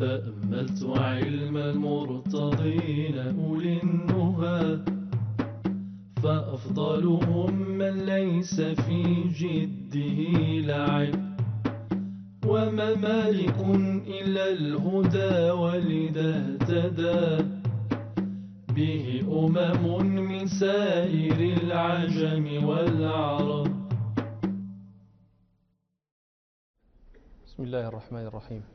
تأملت علم المرتضين أولي النهى، فأفضلهم من ليس في جده لعب، وما مالك إلا الهدى ولذا اهتدى به من سائر العجم والعرب. بسم الله الرحمن الرحيم.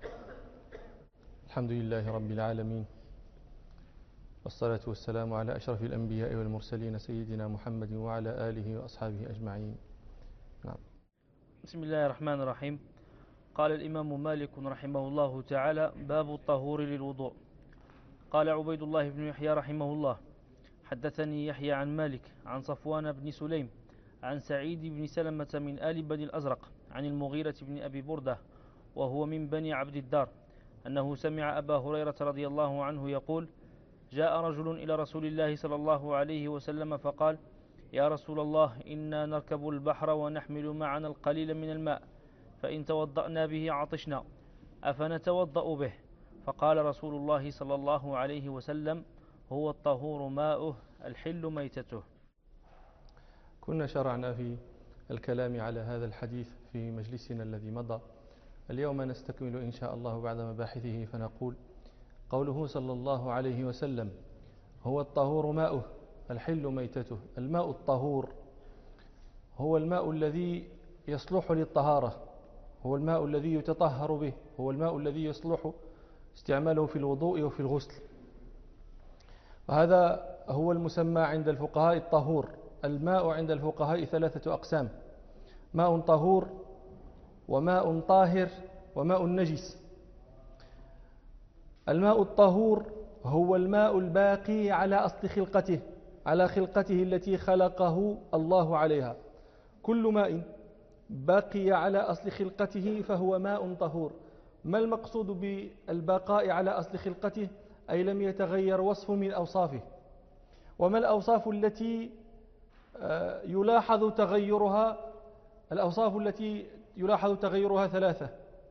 الحمد لله رب العالمين، والصلاة والسلام على أشرف الأنبياء والمرسلين سيدنا محمد وعلى آله وأصحابه أجمعين. نعم. بسم الله الرحمن الرحيم. قال الإمام مالك رحمه الله تعالى: باب الطهور للوضوء. قال عبيد الله بن يحيى رحمه الله: حدثني يحيى عن مالك عن صفوان بن سليم عن سعيد بن سلمة من آل بني الأزرق عن المغيرة بن أبي بردة وهو من بني عبد الدار أنه سمع أبا هريرة رضي الله عنه يقول: جاء رجل إلى رسول الله صلى الله عليه وسلم فقال: يا رسول الله، إنا نركب البحر ونحمل معنا القليل من الماء، فإن توضأنا به عطشنا، أفنتوضأ به؟ فقال رسول الله صلى الله عليه وسلم: هو الطهور ماؤه الحل ميتته. كنا شرعنا في الكلام على هذا الحديث في مجلسنا الذي مضى. اليوم نستكمل إن شاء الله بعد مباحثه، فنقول: قوله صلى الله عليه وسلم: هو الطهور ماؤه الحل ميتته. الماء الطهور هو الماء الذي يصلح للطهارة، هو الماء الذي يتطهر به، هو الماء الذي يصلح استعماله في الوضوء وفي الغسل. وهذا هو المسمى عند الفقهاء الطهور. الماء عند الفقهاء ثلاثة أقسام: ماء طهور، وماء طاهر، وماء نجس. الماء الطهور هو الماء الباقي على أصل خلقته، على خلقته التي خلقه الله عليها. كل ماء بقي على أصل خلقته فهو ماء طهور. ما المقصود بالبقاء على أصل خلقته؟ أي لم يتغير وصف من أوصافه. وما الأوصاف التي يلاحظ تغيرها؟ الأوصاف التي يلاحظ تغيرها ثلاثة: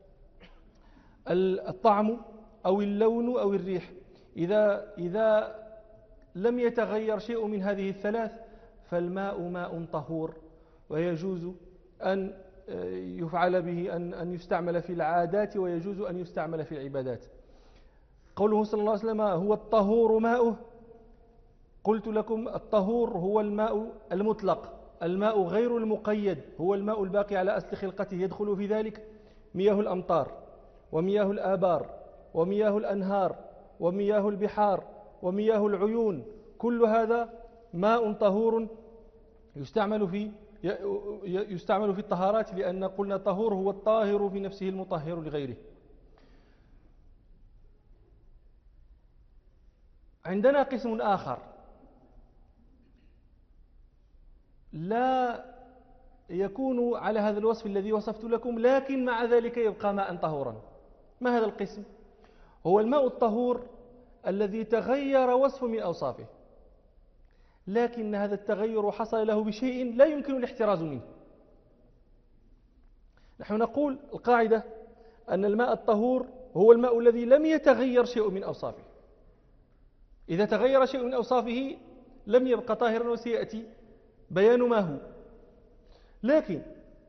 الطعم أو اللون أو الريح. إذا لم يتغير شيء من هذه الثلاث فالماء ماء طهور، ويجوز أن يفعل به أن يستعمل في العادات، ويجوز أن يستعمل في العبادات. قوله صلى الله عليه وسلم: هو الطهور ماؤه، قلت لكم الطهور هو الماء المطلق، الماء غير المقيد، هو الماء الباقي على أصل خلقته. يدخل في ذلك مياه الأمطار، ومياه الآبار، ومياه الأنهار، ومياه البحار، ومياه العيون. كل هذا ماء طهور يستعمل في الطهارات، لأن قلنا طهور هو الطاهر في نفسه المطهر لغيره. عندنا قسم آخر لا يكون على هذا الوصف الذي وصفت لكم، لكن مع ذلك يبقى ماء طهورا. ما هذا القسم؟ هو الماء الطهور الذي تغير وصف من أوصافه، لكن هذا التغير حصل له بشيء لا يمكن الاحتراز منه. نحن نقول القاعدة أن الماء الطهور هو الماء الذي لم يتغير شيء من أوصافه. إذا تغير شيء من أوصافه لم يبقى طاهرا، وسيأتي بيان ما هو. لكن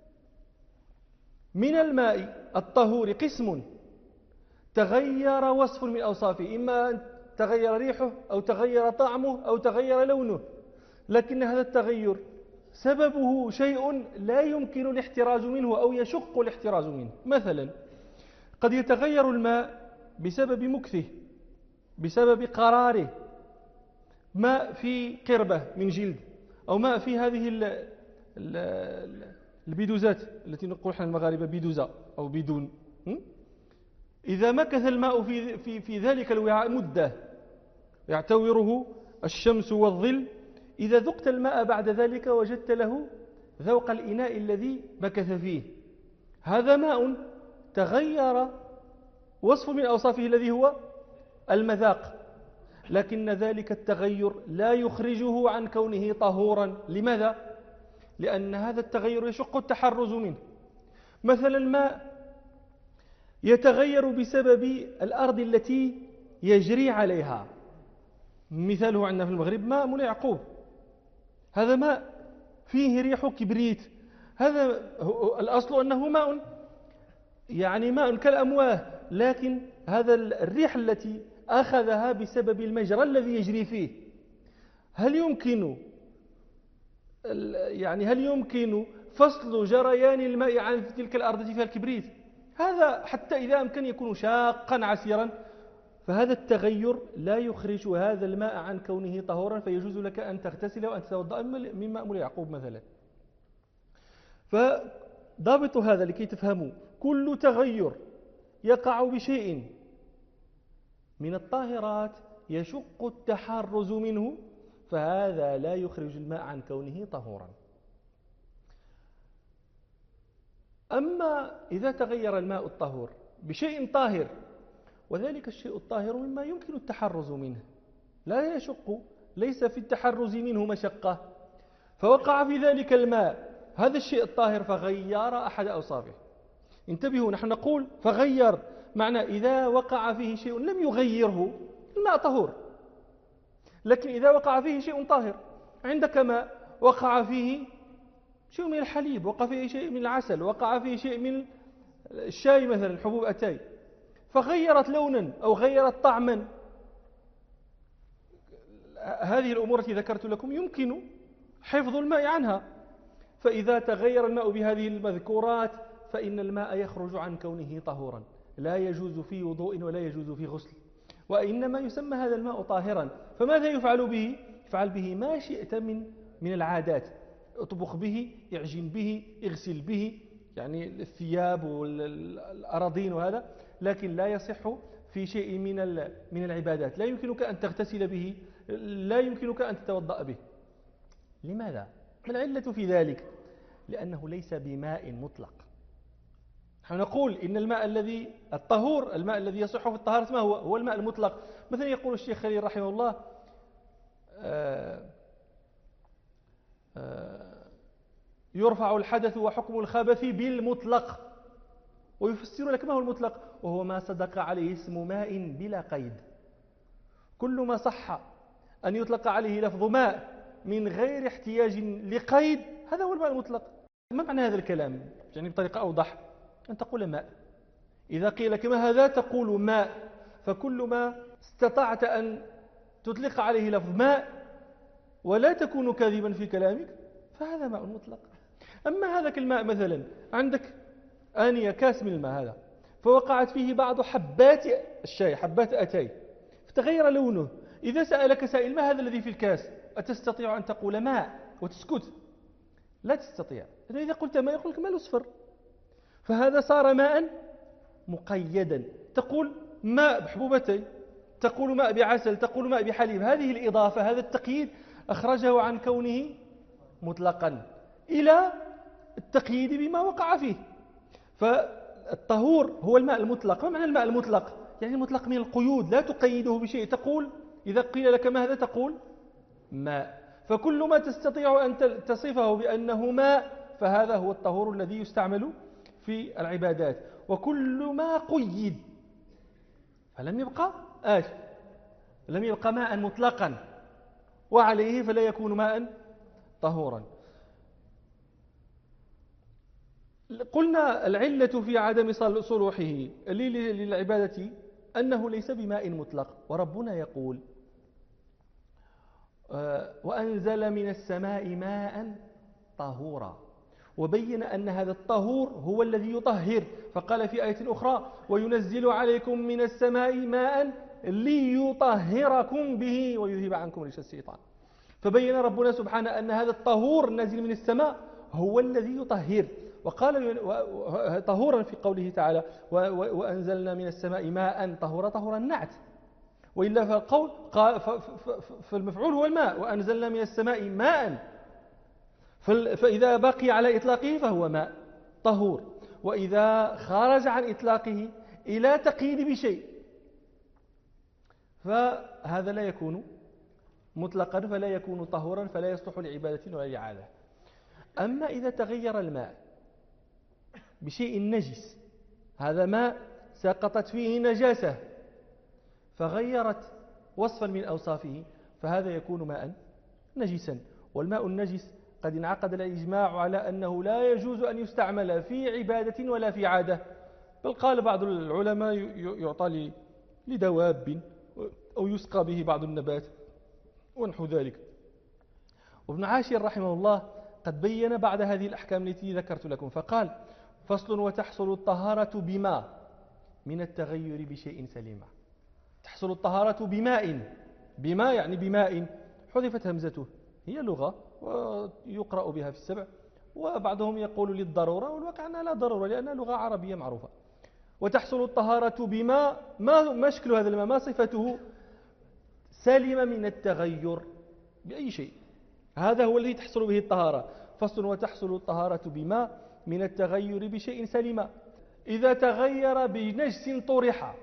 من الماء الطهور قسم تغير وصف من أوصافه، إما أن تغير ريحه أو تغير طعمه أو تغير لونه، لكن هذا التغير سببه شيء لا يمكن الاحتراز منه أو يشق الاحتراز منه. مثلا قد يتغير الماء بسبب مكثه، بسبب قراره، ماء في قربة من جلد، أو ماء في هذه البيدوزات التي نقول احنا المغاربة بيدوزة أو بدون. إذا مكث الماء في ذلك الوعاء مدة يعتوره الشمس والظل، إذا ذقت الماء بعد ذلك وجدت له ذوق الإناء الذي مكث فيه. هذا ماء تغير وصف من أوصافه الذي هو المذاق، لكن ذلك التغير لا يخرجه عن كونه طهورا. لماذا؟ لأن هذا التغير يشق التحرز منه. مثلا ماء يتغير بسبب الأرض التي يجري عليها. مثاله عندنا في المغرب ماء مولاي يعقوب، هذا ماء فيه ريح كبريت، هذا الأصل أنه ماء، يعني ماء كالأمواه، لكن هذا الريح التي أخذها بسبب المجرى الذي يجري فيه. هل يمكن فصل جريان الماء عن تلك الأرض فيها الكبريت؟ هذا حتى إذا أمكن يكون شاقا عسيرا، فهذا التغير لا يخرج هذا الماء عن كونه طهورا، فيجوز لك أن تغتسل وأن تتوضأ من ماء مولاي يعقوب مثلا. فضابط هذا لكي تفهموا، كل تغير يقع بشيء من الطاهرات يشق التحرز منه، فهذا لا يخرج الماء عن كونه طهورا. أما إذا تغير الماء الطهور بشيء طاهر، وذلك الشيء الطاهر مما يمكن التحرز منه، لا يشق، ليس في التحرز منه مشقة، فوقع في ذلك الماء هذا الشيء الطاهر فغير أحد أوصافه. انتبهوا، نحن نقول فغير، معنى إذا وقع فيه شيء لم يغيره الماء طهور، لكن إذا وقع فيه شيء طاهر، عندك ماء وقع فيه شيء من الحليب، وقع فيه شيء من العسل، وقع فيه شيء من الشاي مثلا، حبوب أتاي، فغيرت لونا أو غيرت طعما، هذه الأمور التي ذكرت لكم يمكن حفظ الماء عنها. فإذا تغير الماء بهذه المذكورات فإن الماء يخرج عن كونه طهورا، لا يجوز في وضوء ولا يجوز في غسل، وإنما يسمى هذا الماء طاهرا. فماذا يفعل به؟ يفعل به ما شئت من العادات، اطبخ به، اعجن به، اغسل به، يعني الثياب والأراضين وهذا، لكن لا يصح في شيء من العبادات. لا يمكنك أن تغتسل به، لا يمكنك أن تتوضأ به. لماذا؟ ما العلة في ذلك؟ لأنه ليس بماء مطلق. نحن نقول إن الماء الطهور، الماء الذي يصح في الطهارة ما هو الماء المطلق. مثلا يقول الشيخ خليل رحمه الله يرفع الحدث وحكم الخبث بالمطلق، ويفسر لك ما هو المطلق، وهو ما صدق عليه اسم ماء بلا قيد. كل ما صح أن يطلق عليه لفظ ماء من غير احتياج لقيد، هذا هو الماء المطلق. ما معنى هذا الكلام؟ يعني بطريقة أوضح، أن تقول ماء. إذا قيل لك ما هذا تقول ماء، فكل ما استطعت أن تطلق عليه لفظ ماء ولا تكون كاذبا في كلامك فهذا ماء مطلق. أما هذاك الماء مثلا عندك آنية كاس من الماء هذا، فوقعت فيه بعض حبات الشاي، حبات أتاي، فتغير لونه. إذا سألك سائل ما هذا الذي في الكاس، أتستطيع أن تقول ماء وتسكت؟ لا تستطيع. إذا قلت ماء يقول لك ماء الأصفر، فهذا صار ماء مقيدا. تقول ماء بحبوبتي، تقول ماء بعسل، تقول ماء بحليب. هذه الإضافة، هذا التقييد أخرجه عن كونه مطلقا إلى التقييد بما وقع فيه. فالطهور هو الماء المطلق. ما معنى الماء المطلق؟ يعني المطلق من القيود، لا تقيده بشيء. تقول إذا قيل لك ما هذا تقول ماء. فكل ما تستطيع أن تصفه بأنه ماء فهذا هو الطهور الذي يستعمل في العبادات. وكل ما قيد فلم يبقى لم يبقى ماء مطلقا، وعليه فلا يكون ماء طهورا. قلنا العلة في عدم صلوحه للعبادة أنه ليس بماء مطلق. وربنا يقول وأنزل من السماء ماء طهورا، وبين أن هذا الطهور هو الذي يطهر. فقال في آية أخرى وينزل عليكم من السماء ماء ليطهركم به ويذهب عنكم رجس الشيطان. فبين ربنا سبحانه أن هذا الطهور النازل من السماء هو الذي يطهر. وقال طهورا في قوله تعالى وأنزلنا من السماء ماء طهورا، طهورا النعت، وإلا فالقول فالمفعول هو الماء، وأنزلنا من السماء ماء، فإذا بقي على إطلاقه فهو ماء طهور. وإذا خرج عن إطلاقه إلى تقييد بشيء فهذا لا يكون مطلقا، فلا يكون طهورا، فلا يصلح لعبادة ولا لعادة. أما إذا تغير الماء بشيء نجس، هذا ماء سقطت فيه نجاسة فغيرت وصفا من أوصافه فهذا يكون ماء نجسا. والماء النجس قد انعقد الإجماع على أنه لا يجوز أن يستعمل في عبادة ولا في عادة، بل قال بعض العلماء يعطى لدواب أو يسقى به بعض النبات ونحو ذلك. وابن عاشر رحمه الله قد بين بعد هذه الأحكام التي ذكرت لكم فقال: فصل: وتحصل الطهارة بما من التغير بشيء سليمة. تحصل الطهارة بما يعني بماء، حذفت همزته، هي لغة ويقرأ بها في السبع، وبعضهم يقول للضرورة، والواقع أنها لا ضرورة لأنها لغة عربية معروفة. وتحصل الطهارة بما، ما شكل هذا الماء، ما صفته؟ سلم من التغير بأي شيء، هذا هو الذي تحصل به الطهارة. فصل: وتحصل الطهارة بما من التغير بشيء سليم إذا تغير بنجس طرح.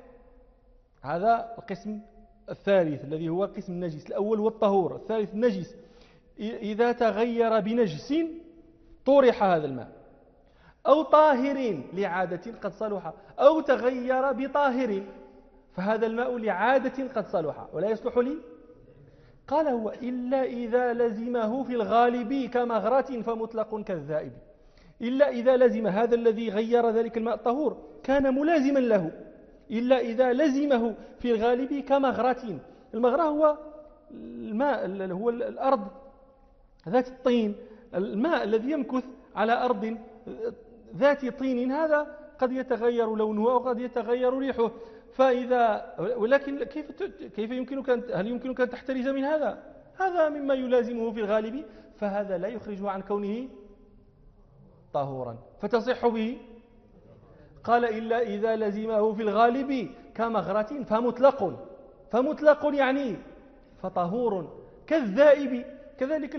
هذا القسم الثالث الذي هو قسم النجس. الأول هو الطهور، الثالث النجس. إذا تغير بنجس طرح هذا الماء، أو طاهر لعادة قد صلح، أو تغير بطاهر، فهذا الماء لعادة قد صلح ولا يصلح لي. قال: هو إلا إذا لزمه في الغالب كمغرة فمطلق كالذائب. إلا إذا لزم هذا الذي غير ذلك الماء الطهور كان ملازما له، إلا إذا لزمه في الغالب كمغرة. المغرة هو الماء، هو الأرض ذات الطين، الماء الذي يمكث على أرض ذات طين، هذا قد يتغير لونه أو قد يتغير ريحه. فإذا ولكن كيف يمكنك هل يمكنك أن تحترز من هذا؟ هذا مما يلازمه في الغالب، فهذا لا يخرجه عن كونه طهورا فتصح به. قال: إلا إذا لزمه في الغالب كمغرة فمطلق يعني فطهور كالذائب. كذلك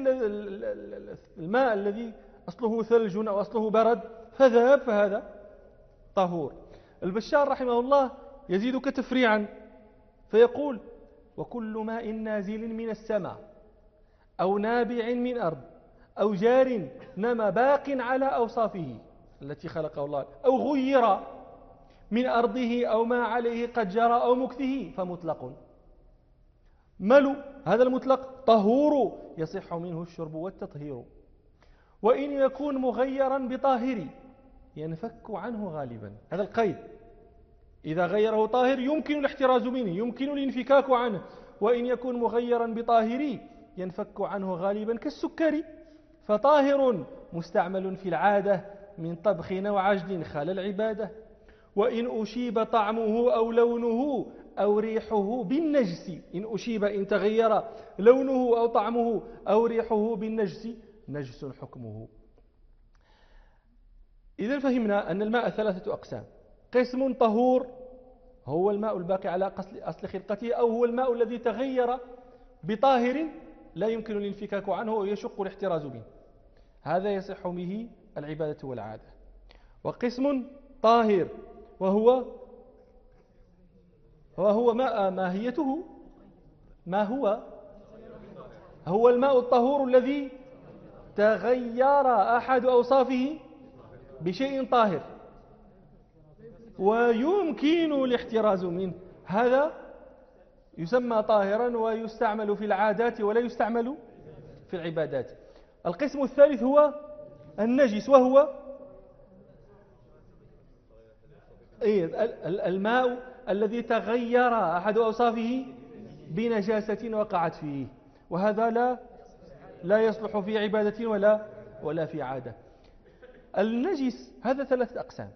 الماء الذي أصله ثلج أو أصله برد فذهب فهذا طهور. البشار رحمه الله يزيدك تفريعا فيقول: وكل ماء نازل من السماء أو نابع من أرض أو جار نما باق على أوصافه التي خلقه الله، أو غير من أرضه أو ما عليه قد جرى أو مكثه فمطلق. ملو هذا المطلق طهور يصح منه الشرب والتطهير، وإن يكون مغيرا بطاهر ينفك عنه غالبا. هذا القيد، إذا غيره طاهر يمكن الاحتراز منه، يمكن الانفكاك عنه. وإن يكون مغيرا بطاهر ينفك عنه غالبا كالسكر، فطاهر مستعمل في العادة من طبخ أو عجل خال العبادة. وإن أشيب طعمه أو لونه أو ريحه بالنجس، إن أشيب إن تغير لونه أو طعمه أو ريحه بالنجس نجس حكمه. إذا فهمنا أن الماء ثلاثة أقسام: قسم طهور هو الماء الباقي على أصل خلقته، أو هو الماء الذي تغير بطاهر لا يمكن الانفكاك عنه ويشق الاحتراز منه، هذا يصح به العبادة والعادة. وقسم طاهر وهو ماهيته ما هو الماء الطهور الذي تغير أحد أوصافه بشيء طاهر ويمكن الاحتراز منه، هذا يسمى طاهرا ويستعمل في العادات ولا يستعمل في العبادات. القسم الثالث هو النجس، وهو الماء الذي تغير أحد أوصافه بنجاسة وقعت فيه، وهذا لا يصلح في عبادة ولا في عادة. النجس هذا ثلاثة أقسام: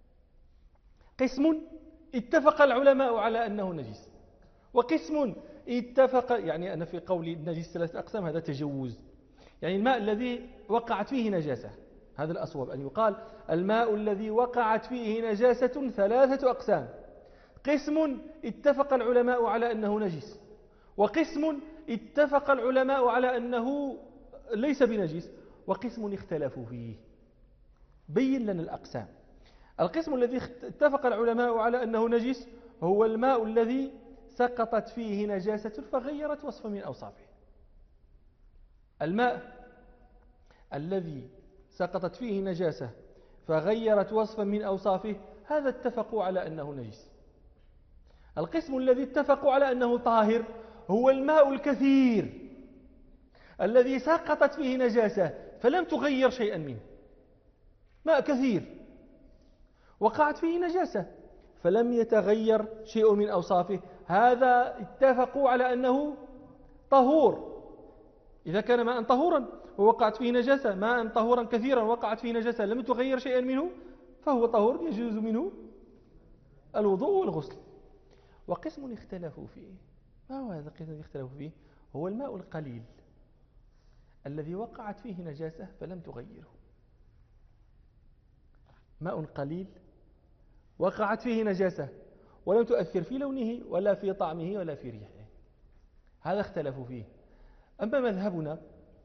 قسم اتفق العلماء على أنه نجس، وقسم اتفق، يعني أنا في قولي النجس ثلاثة أقسام هذا تجوز، يعني الماء الذي وقعت فيه نجاسة، هذا الأصوب أن يقال الماء الذي وقعت فيه نجاسة ثلاثة أقسام: قسم اتفق العلماء على أنه نجس، وقسم اتفق العلماء على أنه ليس بنجس، وقسم اختلفوا فيه. بين لنا الأقسام. القسم الذي اتفق العلماء على أنه نجس هو الماء الذي سقطت فيه نجاسة فغيرت وصفا من أوصافه. الماء الذي سقطت فيه نجاسة فغيرت وصفا من أوصافه هذا اتفقوا على أنه نجس. القسم الذي اتفقوا على أنه طاهر هو الماء الكثير الذي سقطت فيه نجاسة فلم تغير شيئا منه. ماء كثير وقعت فيه نجاسة فلم يتغير شيء من أوصافه، هذا اتفقوا على أنه طهور. إذا كان ماء طهورا ووقعت فيه نجاسة، ماء طهورا كثيرا وقعت فيه نجاسة لم تغير شيئا منه، فهو طهور يجوز منه الوضوء والغسل. وقسم اختلفوا فيه، ما هو هذا القسم الذي اختلفوا فيه؟ هو الماء القليل الذي وقعت فيه نجاسة فلم تغيره. ماء قليل وقعت فيه نجاسة ولم تؤثر في لونه ولا في طعمه ولا في ريحه، هذا اختلفوا فيه. أما مذهبنا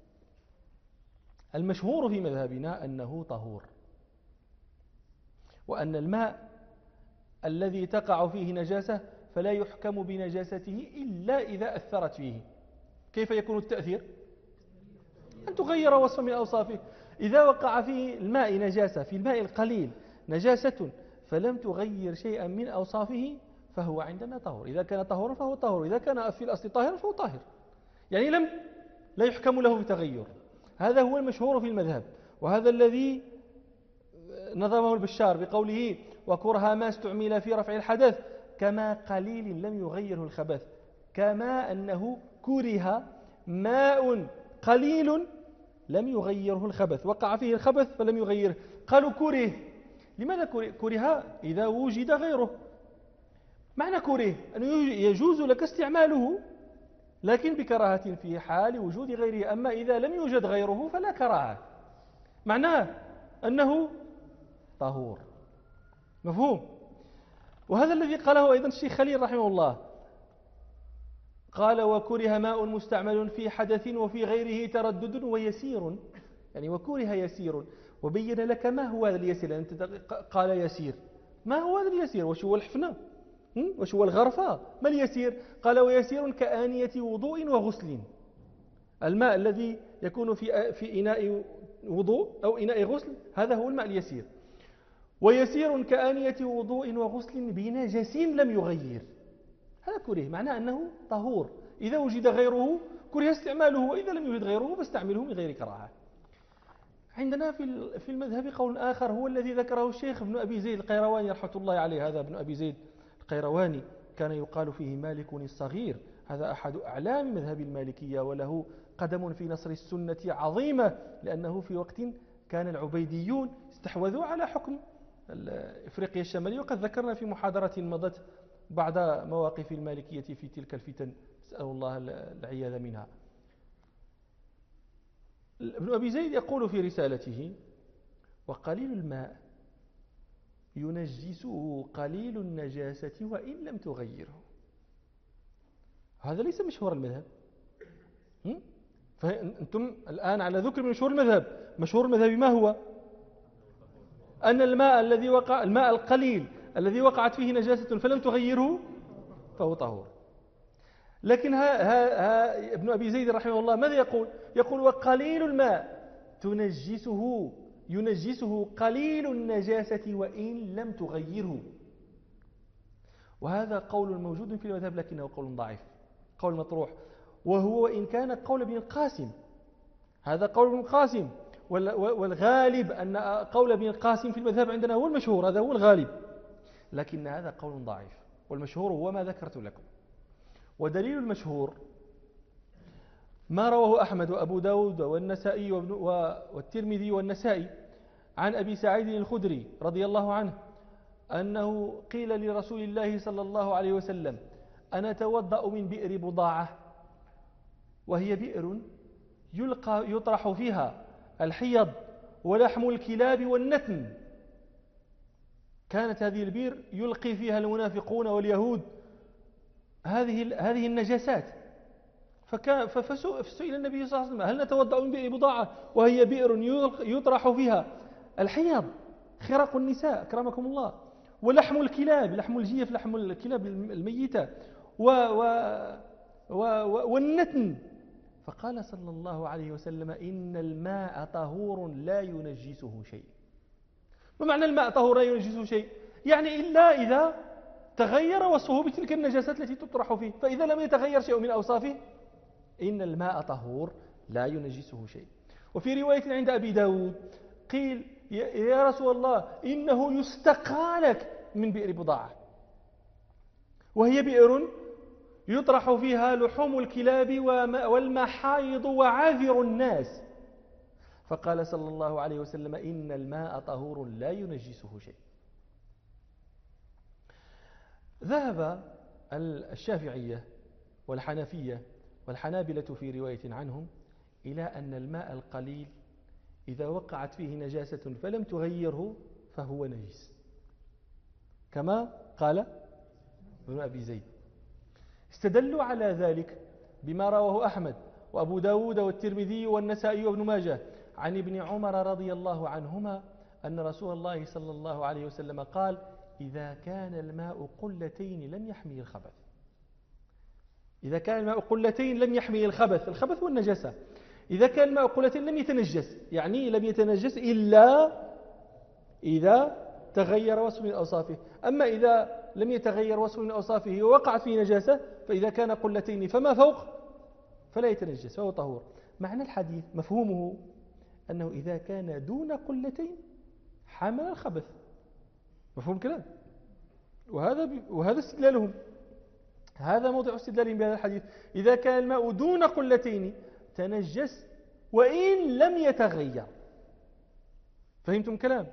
المشهور في مذهبنا أنه طهور، وأن الماء الذي تقع فيه نجاسة فلا يحكم بنجاسته إلا إذا أثرت فيه. كيف يكون التأثير؟ أن تغير وصفا من أوصافه. إذا وقع في الماء نجاسة، في الماء القليل نجاسة فلم تغير شيئا من أوصافه فهو عندنا طهور. إذا كان طهورا فهو طهور، إذا كان في الأصل طاهرا فهو طاهر، يعني لا يحكم له بتغير. هذا هو المشهور في المذهب، وهذا الذي نظمه البشار بقوله وكره ما استعمل في رفع الحدث كما قليل لم يغيره الخبث، كما أنه كره ماء قليل لم يغيره الخبث، وقع فيه الخبث فلم يغيره. قالوا كره، لماذا كره إذا وجد غيره؟ معنى كره أنه يجوز لك استعماله لكن بكراهة في حال وجود غيره، أما إذا لم يوجد غيره فلا كراهة، معناه أنه طهور. مفهوم؟ وهذا الذي قاله أيضا الشيخ خليل رحمه الله، قال وكره ماء مستعمل في حدث وفي غيره تردد ويسير، يعني وكره يسير، وبين لك ما هو هذا اليسير. أنت قال يسير، ما هو هذا اليسير؟ وش هو الحفنة؟ وش هو الغرفة؟ ما اليسير؟ قال ويسير كآنية وضوء وغسل، الماء الذي يكون في إناء وضوء أو إناء غسل هذا هو الماء اليسير. ويسير كآنية وضوء وغسل بنجس لم يغير، هذا كره، معناه أنه طهور. إذا وجد غيره كره استعماله، وإذا لم يوجد غيره فاستعمله من غير كراهة. عندنا في المذهب قول آخر هو الذي ذكره الشيخ ابن أبي زيد القيرواني رحمة الله عليه. هذا ابن أبي زيد القيرواني كان يقال فيه مالك الصغير، هذا أحد أعلام مذهب المالكية، وله قدم في نصر السنة عظيمة، لأنه في وقت كان العبيديون استحوذوا على حكم إفريقيا الشمالية، وقد ذكرنا في محاضرة مضت بعد مواقف المالكية في تلك الفتن، نسأل الله العياذ منها. ابن أبي زيد يقول في رسالته وقليل الماء ينجسه قليل النجاسة وإن لم تغيره. هذا ليس مشهور المذهب، فأنتم الآن على ذكر من مشهور المذهب. مشهور المذهب ما هو؟ أن الماء القليل الذي وقعت فيه نجاسة فلم تغيره فهو طهور. لكن ابن أبي زيد رحمه الله ماذا يقول؟ يقول وقليل الماء ينجسه قليل النجاسة وإن لم تغيره. وهذا قول موجود في المذهب لكنه قول ضعيف، قول مطروح، وهو إن كان قول ابن القاسم، هذا قول ابن القاسم، والغالب أن قول ابن القاسم في المذهب عندنا هو المشهور، هذا هو الغالب، لكن هذا قول ضعيف، والمشهور هو ما ذكرت لكم. ودليل المشهور ما رواه أحمد وأبو داود والنسائي والترمذي والنسائي عن أبي سعيد الخدري رضي الله عنه أنه قيل لرسول الله صلى الله عليه وسلم أنا أتوضأ من بئر بضاعة، وهي بئر يطرح فيها الحيض ولحم الكلاب والنتن. كانت هذه البئر يلقي فيها المنافقون واليهود هذه النجاسات، فسئل النبي صلى الله عليه وسلم هل نتوضأ من بئر بضاعة وهي بئر يطرح فيها الحيض خرق النساء أكرمكم الله، ولحم الكلاب، لحم الجيف، لحم الكلاب الميتة، والنتن. فقال صلى الله عليه وسلم إن الماء طهور لا ينجسه شيء. ومعنى الماء طهور لا ينجسه شيء؟ يعني إلا إذا تغير وصفه بتلك النجاسات التي تطرح فيه. فإذا لم يتغير شيء من أوصافه إن الماء طهور لا ينجسه شيء. وفي رواية عند أبي داود قيل يا رسول الله إنه يستقى لك من بئر بضاعة، وهي بئر يطرح فيها لحوم الكلاب والمحايض وعاذر الناس. فقال صلى الله عليه وسلم إن الماء طهور لا ينجسه شيء. ذهب الشافعية والحنفية والحنابلة في رواية عنهم إلى أن الماء القليل إذا وقعت فيه نجاسة فلم تغيره فهو نجس، كما قال ابن أبي زيد. استدلوا على ذلك بما رواه أحمد وأبو داود والترمذي والنسائي وابن ماجه عن ابن عمر رضي الله عنهما أن رسول الله صلى الله عليه وسلم قال إذا كان الماء قلتين لم يحمي الخبث. إذا كان الماء قلتين لم يحمي الخبث والنجاسة. إذا كان الماء قلتين لم يتنجس، يعني لم يتنجس إلا إذا تغير وصف من أوصافه. أما إذا لم يتغير وصف من أوصافه ووقعت فيه نجاسة فإذا كان قلتين فما فوق فلا يتنجس فهو طهور. معنى الحديث مفهومه أنه إذا كان دون قلتين حمل الخبث. مفهوم كلام؟ وهذا استدلالهم، هذا موضع استدلالهم بهذا الحديث. إذا كان الماء دون قلتين تنجس وإن لم يتغير. فهمتم كلام؟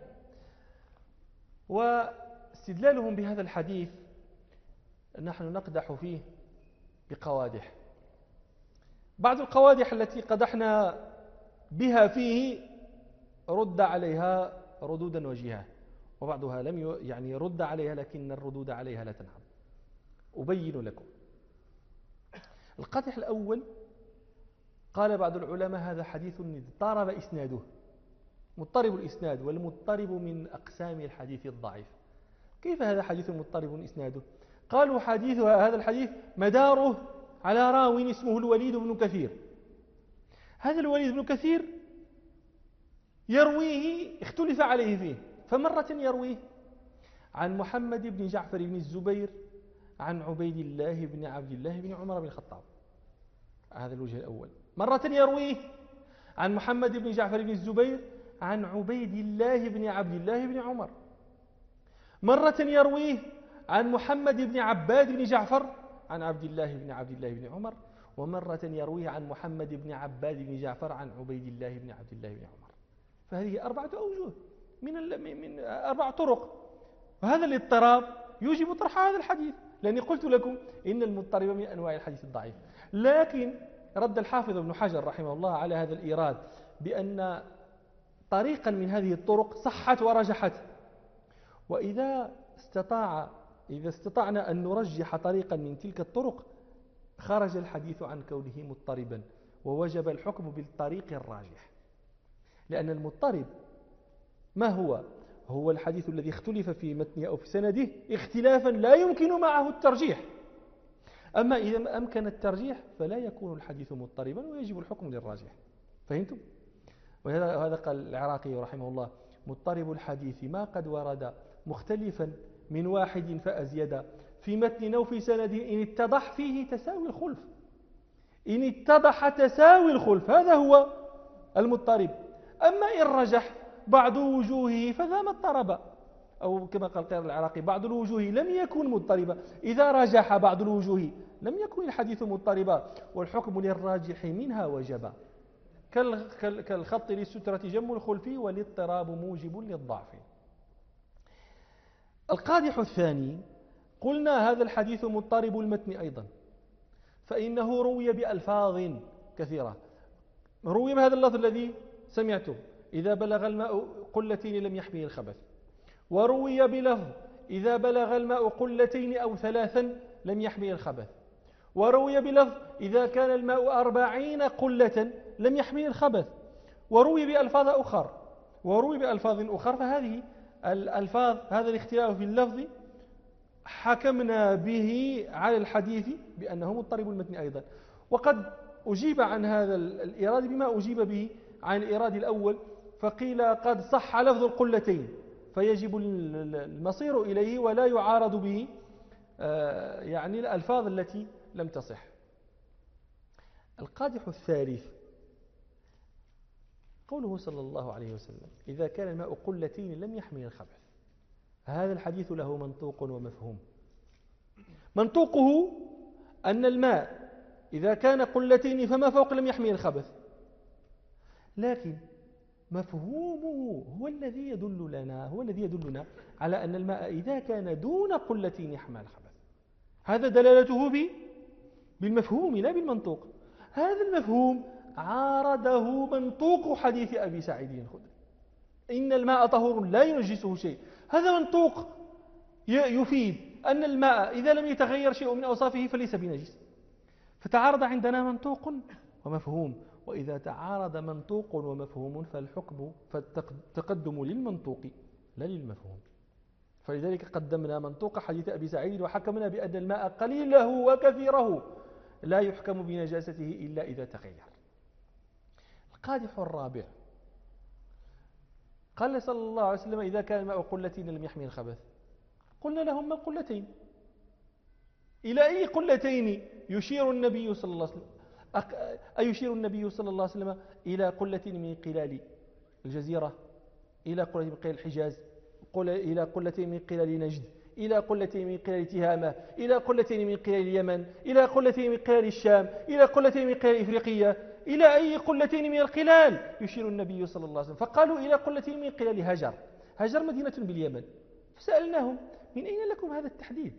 واستدلالهم بهذا الحديث نحن نقدح فيه بقوادح. بعض القوادح التي قدحنا بها فيه رد عليها ردودا وجيها، وبعضها لم يعني رد عليها لكن الردود عليها لا تنعم. أبين لكم. القادح الأول قال بعض العلماء هذا حديث اضطرب إسناده، مضطرب الإسناد، والمضطرب من أقسام الحديث الضعيف. كيف هذا حديث مضطرب إسناده؟ قالوا هذا الحديث مداره على راو اسمه الوليد بن كثير. هذا الوليد بن كثير يرويه اختلف عليه فيه، فمرة يرويه عن محمد بن جعفر بن الزبير عن عبيد الله بن عبد الله بن عمر بن الخطاب. هذا الوجه الأول. مرة يرويه عن محمد بن جعفر بن الزبير عن عبيد الله بن عبد الله بن عمر. مرة يرويه عن محمد بن عباد بن جعفر عن عبد الله بن عبد الله بن عمر. ومرة يرويه عن محمد بن عباد بن جعفر عن عبيد الله بن عبد الله بن عمر. فهذه 4 أوجه من 4 طرق. وهذا الاضطراب يوجب طرح هذا الحديث، لأني قلت لكم إن المضطرب من أنواع الحديث الضعيف. لكن رد الحافظ ابن حجر رحمه الله على هذا الإيراد بأن طريقا من هذه الطرق صحت ورجحت، وإذا استطعنا أن نرجح طريقا من تلك الطرق خرج الحديث عن كونه مضطربا، ووجب الحكم بالطريق الراجح. لأن المضطرب ما هو الحديث الذي اختلف في متنه أو في سنده اختلافا لا يمكن معه الترجيح. أما إذا أمكن الترجيح فلا يكون الحديث مضطربا ويجب الحكم للراجح. فهمتم؟ وهذا قال العراقي رحمه الله مضطرب الحديث ما قد ورد مختلفا من واحد فأزيد في متن أو في سند إن اتضح فيه تساوي الخلف. إن اتضح تساوي الخلف هذا هو المضطرب. أما إن رجح بعض وجوهه فذا ما اضطرب، أو كما قال قير العراقي بعض الوجوه لم يكن مضطربا. إذا رجح بعض الوجوه لم يكن الحديث مضطربا، والحكم للراجح منها وجب. كالخط للسترة جم الخلف والاضطراب موجب للضعف. القادح الثاني قلنا هذا الحديث مضطرب المتن أيضا، فإنه روي بألفاظ كثيرة. روي بهذا اللفظ الذي سمعته إذا بلغ الماء قلتين لم يحميه الخبث، وروي بلفظ إذا بلغ الماء قلتين أو 3 لم يحميه الخبث، وروي بلفظ إذا كان الماء 40 قلة لم يحميه الخبث، وروي بألفاظ أخر. فهذه الألفاظ هذا الاختلاف في اللفظ حكمنا به على الحديث بأنه مضطرب المتن أيضا. وقد أجيب عن هذا الإيراد بما أجيب به عن الإيراد الأول، فقيل قد صح لفظ القلتين فيجب المصير إليه ولا يعارض به يعني الألفاظ التي لم تصح. القادح الثالث قوله صلى الله عليه وسلم إذا كان الماء قلتين لم يحمل الخبث. هذا الحديث له منطوق ومفهوم. منطوقه أن الماء إذا كان قلتين فما فوق لم يحمل الخبث، لكن مفهومه هو الذي يدلنا على أن الماء إذا كان دون قلتين يحمل الخبث. هذا دلالته بالمفهوم لا بالمنطوق. هذا المفهوم عارضه منطوق حديث أبي سعيد الخدري إن الماء طهور لا ينجسه شيء. هذا منطوق يفيد أن الماء إذا لم يتغير شيء من أوصافه فليس بنجس. فتعارض عندنا منطوق ومفهوم، وإذا تعارض منطوق ومفهوم فالتقدم للمنطوق لا للمفهوم. فلذلك قدمنا منطوق حديث أبي سعيد وحكمنا بأن الماء قليله وكثيره لا يحكم بنجاسته إلا إذا تغير. القادح الرابع قال صلى الله عليه وسلم إذا كان الماء قلتين لم يحمل الخبث. قلنا لهم ما القلتين؟ إلى أي قلتين يشير النبي صلى الله عليه وسلم؟ أيشير النبي صلى الله عليه وسلم إلى قلة من قلال الجزيرة، إلى قلة من قلال الحجاز، إلى قلة من قلال نجد، إلى قلة من قلال تهامة، إلى قلة من قلال اليمن، إلى قلة من قلال الشام، إلى قلة من قلال إفريقيا، إلى أي قلة من القلال يشير النبي صلى الله عليه وسلم؟ فقالوا إلى قلة من قلال هجر. هجر مدينة باليمن. فسألناهم من أين لكم هذا التحديد؟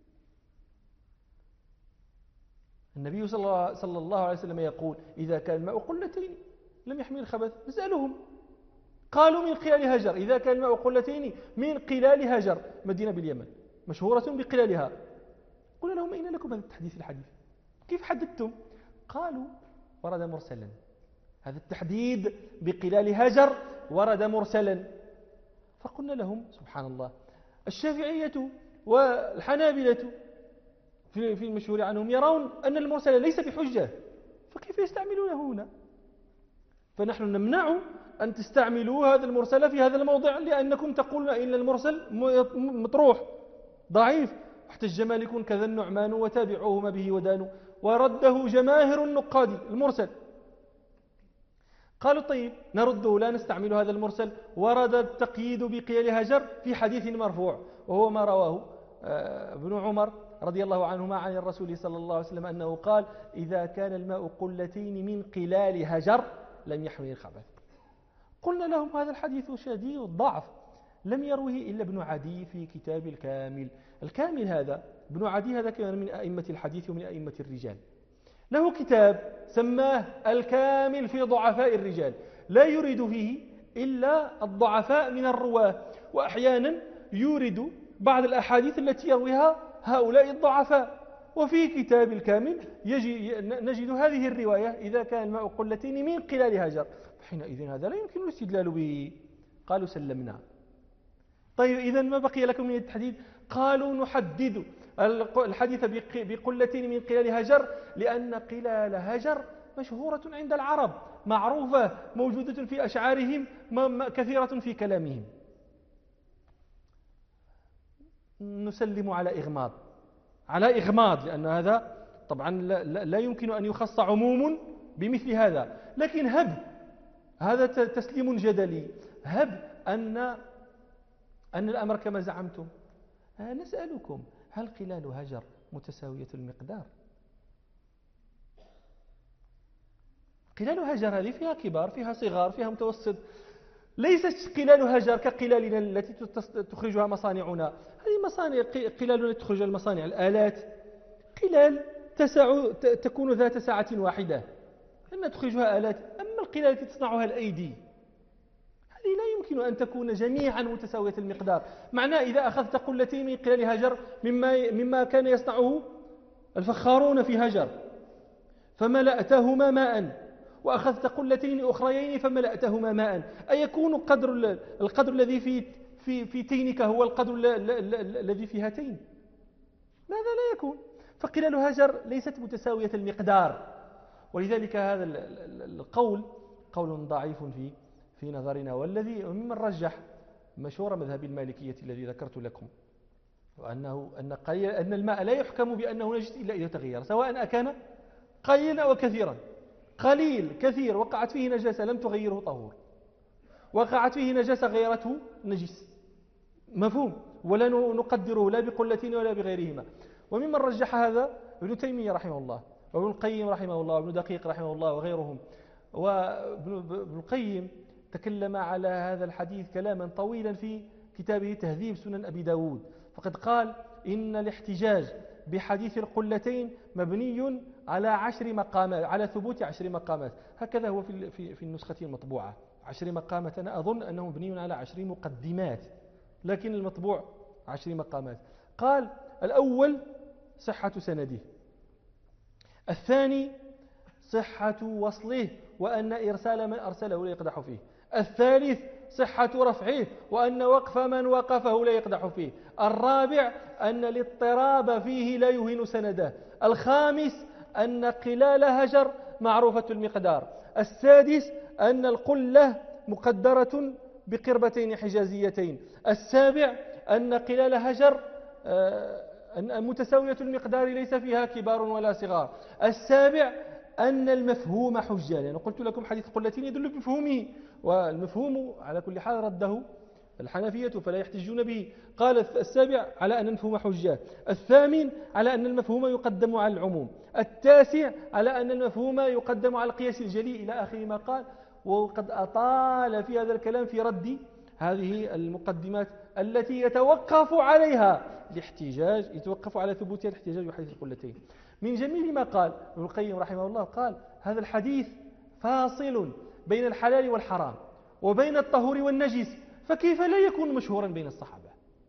النبي صلى الله عليه وسلم يقول إذا كان الماء قلتين لم يحمل الخبث. نسألهم قالوا من قلال هجر. إذا كان الماء قلتين من قلال هجر مدينة باليمن مشهورة بقلالها. قلنا لهم أين لكم هذا التحديث الحديث؟ كيف حددتم؟ قالوا ورد مرسلا. هذا التحديد بقلال هجر ورد مرسلا. فقلنا لهم سبحان الله الشافعية والحنابلة في المشهور عنهم يرون أن المرسل ليس بحجة، فكيف يستعملونه هنا؟ فنحن نمنع أن تستعملوا هذا المرسل في هذا الموضع لأنكم تقولون إن المرسل مطروح ضعيف. احتج مالك كذا النعمان وتابعوه ما به ودانوا، ورده جماهر النقاد المرسل. قالوا طيب نرده لا نستعمل هذا المرسل. ورد التقييد بقيل هجر في حديث مرفوع وهو ما رواه ابن عمر رضي الله عنهما عن الرسول صلى الله عليه وسلم أنه قال إذا كان الماء قلتين من قلال هجر لم يحمل الخبث. قلنا لهم هذا الحديث شديد الضعف، لم يروه إلا ابن عدي في كتاب الكامل. الكامل هذا ابن عدي هذا كان من أئمة الحديث ومن أئمة الرجال، له كتاب سماه الكامل في ضعفاء الرجال، لا يريد فيه إلا الضعفاء من الرواه، وأحيانا يورد بعض الأحاديث التي يرويها هؤلاء الضعفاء. وفي كتاب الكامل نجد هذه الرواية إذا كان الماء قلتين من قلال هجر، حينئذ هذا لا يمكن الاستدلال به. قالوا سلمنا. طيب إذا ما بقي لكم من التحديد؟ قالوا نحدد الحديث بقلتين من قلال هجر لأن قلال هجر مشهورة عند العرب، معروفة، موجودة في أشعارهم، كثيرة في كلامهم. نسلم على إغماض لأن هذا طبعا لا يمكن أن يخص عموم بمثل هذا، لكن هب هذا تسليم جدلي، هب أن الأمر كما زعمتم. نسألكم هل قلال هجر متساوية المقدار؟ قلال هجر هذه فيها كبار، فيها صغار، فيها متوسط. ليست قلال هجر كقلالنا التي تخرجها مصانعنا. هذه مصانع قلال التي تخرج المصانع الآلات، قلال تكون ذات ساعة واحدة أن تخرجها آلات. أما القلال التي تصنعها الأيدي هذه لا يمكن أن تكون جميعا متساوية المقدار. معناه إذا أخذت قلتين من قلال هجر مما كان يصنعه الفخارون في هجر فملأتهما ماء، وأخذت قلتين أخريين فملأتهما ماء، أيكون القدر الذي في تينك هو القدر الذي في هاتين؟ ماذا لا يكون. فقلال هجر ليست متساوية المقدار، ولذلك هذا القول قول ضعيف في نظرنا. والذي ممن رجح مشهور مذهب المالكية الذي ذكرت لكم، أن الماء لا يحكم بأنه نجس إلا إذا تغير، سواء أكان قليلا أو كثيرا. قليل كثير وقعت فيه نجاسة لم تغيره طهور، وقعت فيه نجاسة غيرته نجس، مفهوم؟ ولا نقدره لا بقلتين ولا بغيرهما. وممن رجح هذا ابن تيمية رحمه الله، وابن القيم رحمه الله، وابن دقيق رحمه الله، وغيرهم. وابن القيم تكلم على هذا الحديث كلاما طويلا في كتابه تهذيب سنن أبي داود، فقد قال إن الاحتجاج بحديث القلتين مبني على 10 مقامات، على ثبوت 10 مقامات. هكذا هو في النسخة المطبوعة 10 مقامات. أنا أظن أنه مبني على 10 مقدمات، لكن المطبوع 10 مقامات. قال الأول صحة سنده، الثاني صحة وصله وأن إرسال من أرسله لا يقدح فيه، الثالث صحة رفعه وأن وقف من وقفه لا يقدح فيه، الرابع أن الاضطراب فيه لا يهين سنده، الخامس أن قلال هجر معروفة المقدار، السادس أن القلة مقدرة بقربتين حجازيتين، السابع أن قلال هجر متساوية المقدار ليس فيها كبار ولا صغار، السابع أن المفهوم حجة، لأن قلت لكم حديث قلتين يدل بمفهومه، والمفهوم على كل حال رده الحنفية فلا يحتجون به. قال السابع على أن المفهوم حجة، الثامن على أن المفهوم يقدم على العموم، التاسع على أن المفهوم يقدم على القياس الجلي إلى آخر ما قال. وقد أطال في هذا الكلام في رد هذه المقدمات التي يتوقف عليها الاحتجاج، يتوقف على ثبوتها الاحتجاج بحديث القلتين. من جميل ما قال ابن القيم رحمه الله، قال هذا الحديث فاصل بين الحلال والحرام وبين الطهور والنجس، فكيف لا يكون مشهورا بين الصحابة؟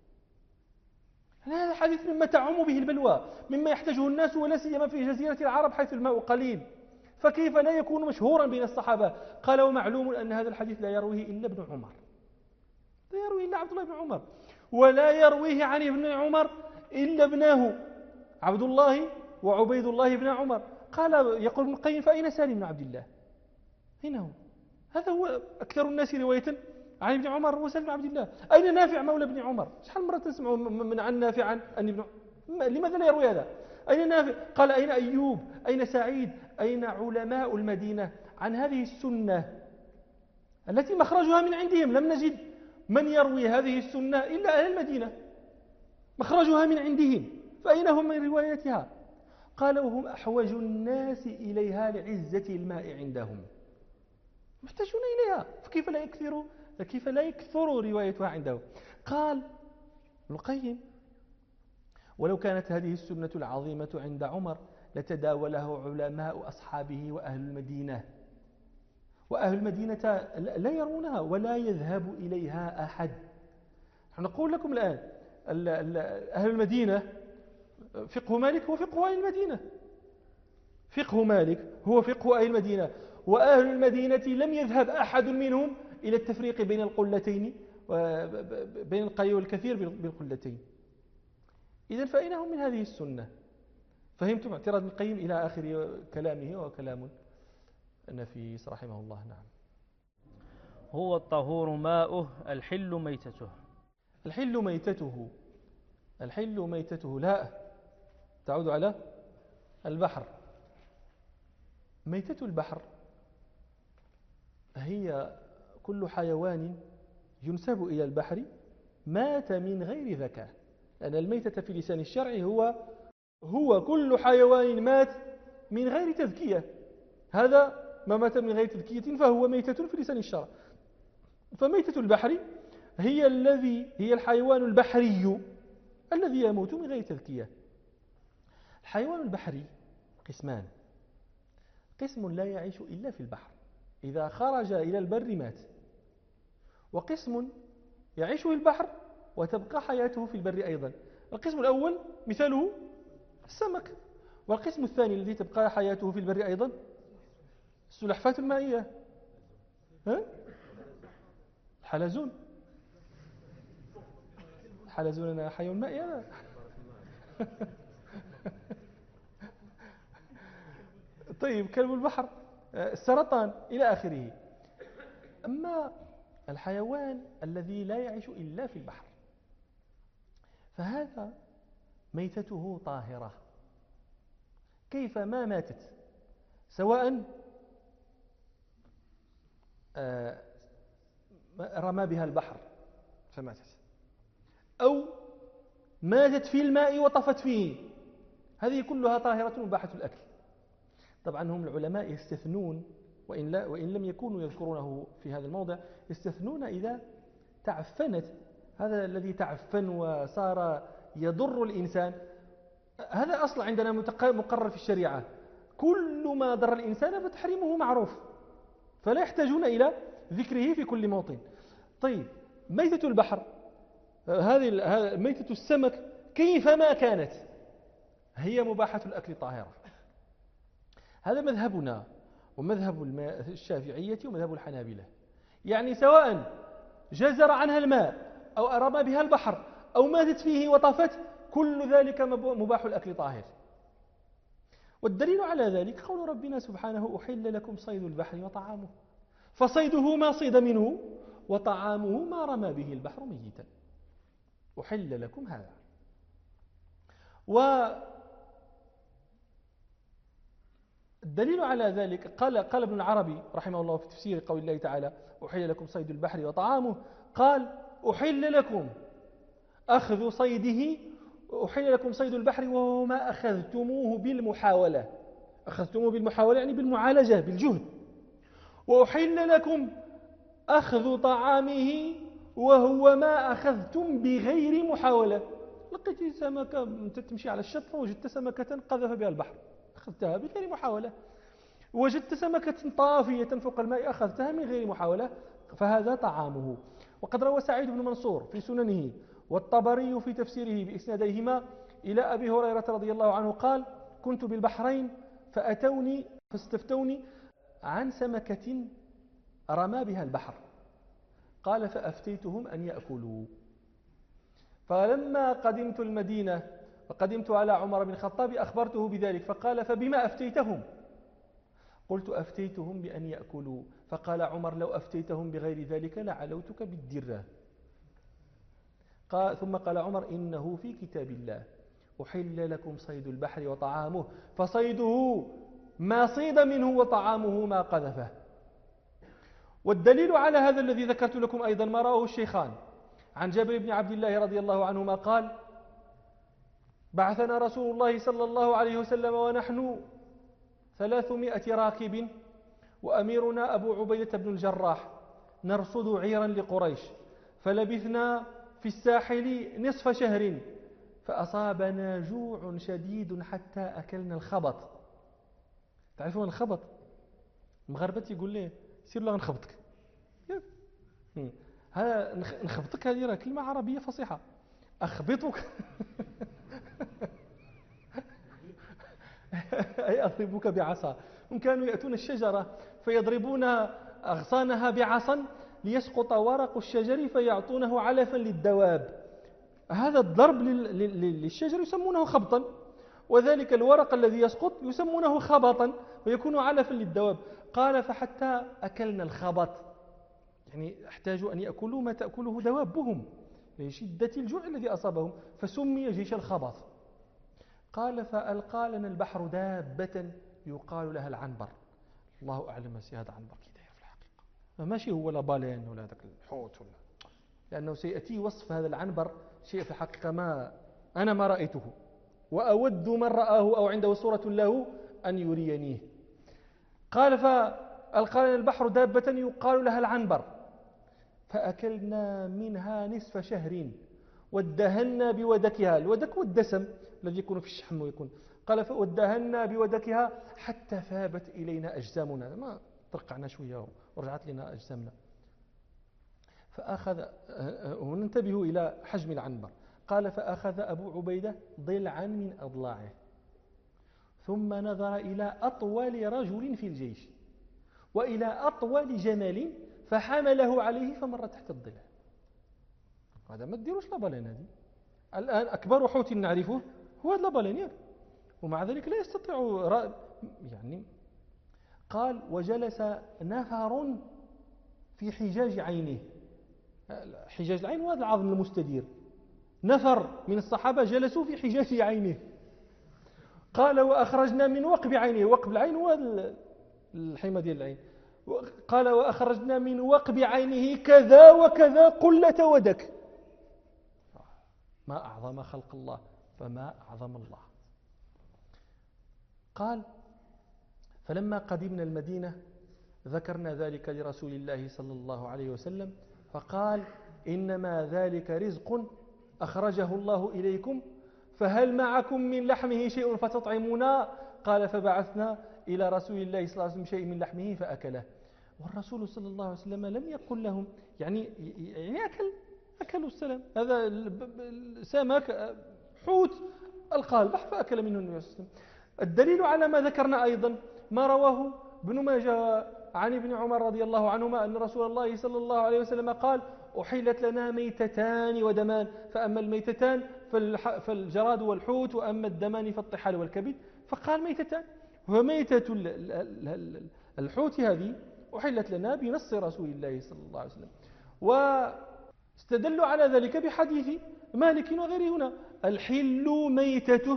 هذا الحديث مما تعم به البلوى، مما يحتاجه الناس ولا سيما في جزيرة العرب حيث الماء قليل، فكيف لا يكون مشهورا بين الصحابة؟ قال ومعلوم أن هذا الحديث لا يرويه إلا ابن عمر، لا يرويه إلا عبد الله بن عمر، ولا يرويه عن ابن عمر إلا ابناه عبد الله وعبيد الله بن عمر. قال يقول ابن القيم فأين سالم بن عبد الله؟ أين هو؟ هذا هو أكثر الناس رواية عن ابن عمر وسالم بن عبد الله. أين نافع مولى ابن عمر؟ شحال مرة تسمعوا من عن نافع عن ابن عمر؟ لماذا لا يروي هذا؟ أين نافع؟ قال أين أيوب؟ أين سعيد؟ أين علماء المدينة عن هذه السنة التي مخرجها من عندهم؟ لم نجد من يروي هذه السنة إلا أهل المدينة، مخرجها من عندهم، فأين هم من روايتها؟ قال وهم أحوج الناس إليها لعزة الماء عندهم، محتاجون إليها، فكيف لا يكثر روايتها عندهم؟ قال ابن القيم ولو كانت هذه السنة العظيمة عند عمر لتداوله علماء أصحابه وأهل المدينة، وأهل المدينة لا يرونها ولا يذهب إليها أحد. نقول لكم الآن أهل المدينة فقه مالك هو فقه أهل المدينة، فقه مالك هو فقه أهل المدينة، وأهل المدينة لم يذهب أحد منهم إلى التفريق بين القلتين، بين القليل والكثير بالقلتين. إذن فأين هم من هذه السنة؟ فهمتم اعتراض ابن القيم إلى آخر كلامه، وكلام نفيس رحمه الله. نعم. هو الطهور ماؤه الحل ميتته. الحل ميتته، الحل ميتته لا تعود على البحر. ميتة البحر هي كل حيوان ينسب إلى البحر مات من غير ذكاء، لأن الميتة في لسان الشرع هو كل حيوان مات من غير تذكية، هذا ما مات من غير تذكية فهو ميتة في لسان الشرع. فميتة البحر هي الحيوان البحري الذي يموت من غير تذكية. الحيوان البحري قسمان، قسم لا يعيش إلا في البحر إذا خرج إلى البر مات، وقسم يعيش في البحر وتبقى حياته في البر أيضا. القسم الأول مثاله السمك، والقسم الثاني الذي تبقى حياته في البر أيضا السلحفاة المائية، الحلزون. الحلزون أنا حيوان مائي أنا. طيب كلب البحر، السرطان إلى آخره. أما الحيوان الذي لا يعيش إلا في البحر، فهذا ميتته طاهرة كيفما ماتت، سواء رمى بها البحر فماتت أو ماتت في الماء وطفت فيه، هذه كلها طاهرة مباحة الأكل. طبعا هم العلماء يستثنون، وإن لم يكونوا يذكرونه في هذا الموضع، يستثنون إذا تعفنت، هذا الذي تعفن وصار يضر الإنسان، هذا أصل عندنا مقرر في الشريعة، كل ما ضر الإنسان فتحريمه معروف، فلا يحتاجون إلى ذكره في كل موطن. طيب ميتة البحر، هذه ميتة السمك كيفما كانت هي مباحة الأكل طاهرة. هذا مذهبنا ومذهب الشافعية ومذهب الحنابلة، يعني سواء جزر عنها الماء أو أرمى بها البحر أو ماتت فيه وطفت، كل ذلك مباح الأكل طاهر. والدليل على ذلك قول ربنا سبحانه: أحل لكم صيد البحر وطعامه، فصيده ما صيد منه وطعامه ما رمى به البحر ميتا، أحل لكم هذا. والدليل على ذلك قال ابن العربي رحمه الله في تفسير قول الله تعالى: أحل لكم صيد البحر وطعامه، قال: أحل لكم أخذ صيده، أحل لكم صيد البحر وهو ما أخذتموه بالمحاولة، أخذتموه بالمحاولة يعني بالمعالجة بالجهد، وأحل لكم أخذ طعامه وهو ما أخذتم بغير محاولة. لقيت سمكة تمشي على الشط فوجدت سمكة قذف بها البحر، أخذتها بغير محاولة. وجدت سمكة طافية فوق الماء، أخذتها من غير محاولة، فهذا طعامه. وقد روى سعيد بن منصور في سننه والطبري في تفسيره بإسناديهما إلى أبي هريرة رضي الله عنه قال: كنت بالبحرين فأتوني فاستفتوني عن سمكة رمى بها البحر، قال: فأفتيتهم أن يأكلوا. فلما قدمت المدينة وقدمت على عمر بن الخطاب أخبرته بذلك، فقال: فبما أفتيتهم؟ قلت: أفتيتهم بأن يأكلوا. فقال عمر: لو أفتيتهم بغير ذلك لعلوتك بالدرة. ثم قال عمر: إنه في كتاب الله أحل لكم صيد البحر وطعامه، فصيده ما صيد منه وطعامه ما قذفه. والدليل على هذا الذي ذكرت لكم أيضا ما رواه الشيخان عن جابر بن عبد الله رضي الله عنهما قال: بعثنا رسول الله صلى الله عليه وسلم ونحن 300 راكب وأميرنا أبو عبيدة بن الجراح نرصد عيرا لقريش، فلبثنا في الساحل نصف شهر، فأصابنا جوع شديد حتى أكلنا الخبط. تعرفون الخبط؟ المغاربة يقول ليه: سير لا نخبطك. هذا نخبطك هذه راه كلمة عربية فصيحة. أخبطك أي أضربك بعصا. هم كانوا يأتون الشجرة فيضربون أغصانها بعصا ليسقط ورق الشجر فيعطونه علفا للدواب. هذا الضرب للشجر يسمونه خبطا، وذلك الورق الذي يسقط يسمونه خبطا ويكون علفا للدواب. قال: فحتى أكلنا الخبط، يعني احتاجوا أن يأكلوا ما تأكله دوابهم لشدة الجوع الذي أصابهم، فسمي جيش الخبط. قال: فألقى لنا البحر دابة يقال لها العنبر. الله أعلم سي هذا عنبر كي داير في الحقيقة، ماشي هو لا بالين ولا ذاك الحوت ولا، لأنه سيأتي وصف هذا العنبر شيء في الحقيقة أنا ما رأيته، وأود من رآه أو عنده صورة له أن يرينيه. قال: فألقى لنا البحر دابة يقال لها العنبر، فأكلنا منها نصف شهر وادهنا بودكها. الودك والدسم الذي يكون في الشحم ويكون. قال: فودهنا بودكها حتى ثابت إلينا أجسامنا، ما ترقعنا شوية ورجعت لنا أجسامنا. فأخذ، وننتبه إلى حجم العنبر، قال: فأخذ أبو عبيدة ضلعا من أضلاعه ثم نظر إلى أطول رجل في الجيش وإلى أطول جمل فحمله عليه فمر تحت الضلع. هذا ما تديروش لابالين، هذه الآن أكبر حوت نعرفه هو هذا لابالين، ومع ذلك لا يستطيع يعني. قال: وجلس نفر في حجاج عينه، حجاج العين وهذا العظم المستدير، نفر من الصحابة جلسوا في حجاج عينه. قال وأخرجنا من وقب عينه، وقب العين هو الحمى ديال العين، قال وأخرجنا من وقب عينه كذا وكذا قلة ودك. ما أعظم خلق الله، فما أعظم الله. قال فلما قدمنا المدينة ذكرنا ذلك لرسول الله صلى الله عليه وسلم فقال إنما ذلك رزق أخرجه الله إليكم فهل معكم من لحمه شيء فتطعمونا؟ قال فبعثنا إلى رسول الله صلى الله عليه وسلم شيء من لحمه فأكله. والرسول صلى الله عليه وسلم لم يقل لهم يعني أكلوا السلام، هذا سمك حوت ألقى البحر فأكل منه النبي صلى الله عليه وسلم. الدليل على ما ذكرنا أيضا ما رواه ابن ماجه عن ابن عمر رضي الله عنهما أن رسول الله صلى الله عليه وسلم قال أحلت لنا ميتتان ودمان، فأما الميتتان فالجراد والحوت، وأما الدمان فالطحال والكبد. فقال ميتتان، وميتة الحوت هذه أحلت لنا بنص رسول الله صلى الله عليه وسلم. واستدلوا على ذلك بحديث مالك وغيره هنا الحل ميتته.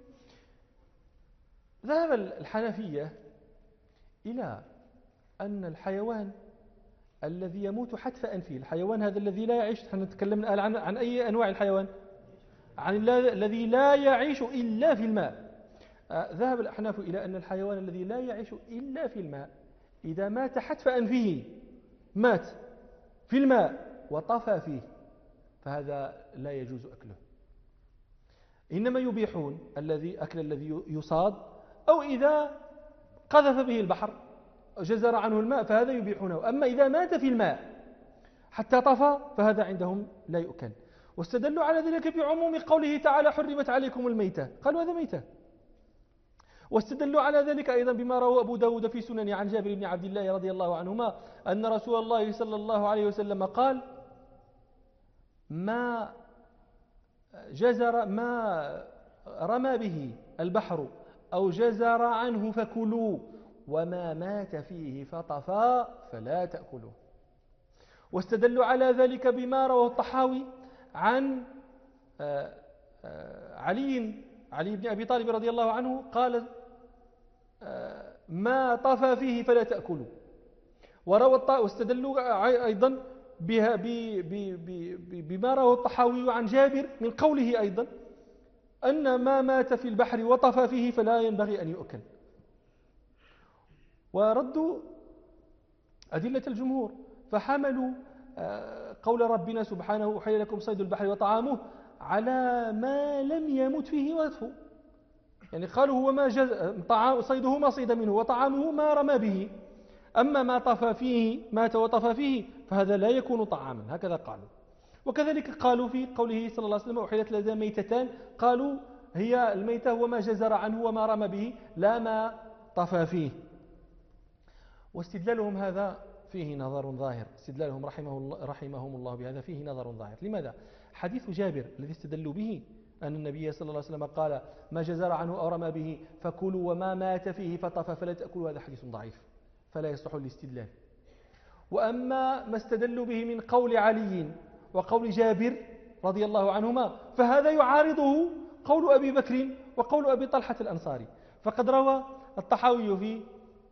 ذهب الحنفية إلى أن الحيوان الذي يموت حتف أنفه، الحيوان هذا الذي لا يعيش، نحن نتكلم الآن عن أي أنواع الحيوان؟ عن الذي لا يعيش إلا في الماء. ذهب الأحناف إلى أن الحيوان الذي لا يعيش إلا في الماء إذا مات حتف أنفه، مات في الماء وطفى فيه، فهذا لا يجوز أكله. إنما يبيحون أكل الذي يصاد، أو إذا قذف به البحر جزر عنه الماء فهذا يبيحونه. أما إذا مات في الماء حتى طفى فهذا عندهم لا يؤكل. واستدلوا على ذلك بعموم قوله تعالى حرمت عليكم الميتة، قالوا هذا ميتة. واستدلوا على ذلك أيضا بما روى أبو داود في سننه عن جابر بن عبد الله رضي الله عنهما أن رسول الله صلى الله عليه وسلم قال ما رمى به البحر أو جزر عنه فكلوا، وما مات فيه فطفى فلا تأكلوا. واستدلوا على ذلك بما رواه الطحاوي عن علي بن أبي طالب رضي الله عنه قال ما طفى فيه فلا تأكلوا. واستدلوا أيضا بما رواه الطحاوي عن جابر من قوله أيضا أن ما مات في البحر وطفى فيه فلا ينبغي أن يؤكل. وردوا أدلة الجمهور فحملوا قول ربنا سبحانه أحل لكم صيد البحر وطعامه على ما لم يمت فيه وطفو، يعني قالوا هو ما صيده ما صيد منه وطعامه ما رمى به، أما ما طفى فيه مات وطفى فيه فهذا لا يكون طعاما، هكذا قالوا. وكذلك قالوا في قوله صلى الله عليه وسلم أحلت لنا ميتتان، قالوا هي الميتة هو ما جزر عنه وما رمى به لا ما طفى فيه. واستدلالهم هذا فيه نظر ظاهر، استدلالهم رحمهم الله بهذا فيه نظر ظاهر. لماذا؟ حديث جابر الذي استدلوا به أن النبي صلى الله عليه وسلم قال ما جزر عنه أو رمى به فكلوا وما مات فيه فطفى فلا تأكلوا، هذا حديث ضعيف فلا يصح الاستدلال. وأما ما استدلوا به من قول علي وقول جابر رضي الله عنهما فهذا يعارضه قول أبي بكر وقول أبي طلحة الأنصاري. فقد روى الطحاوي في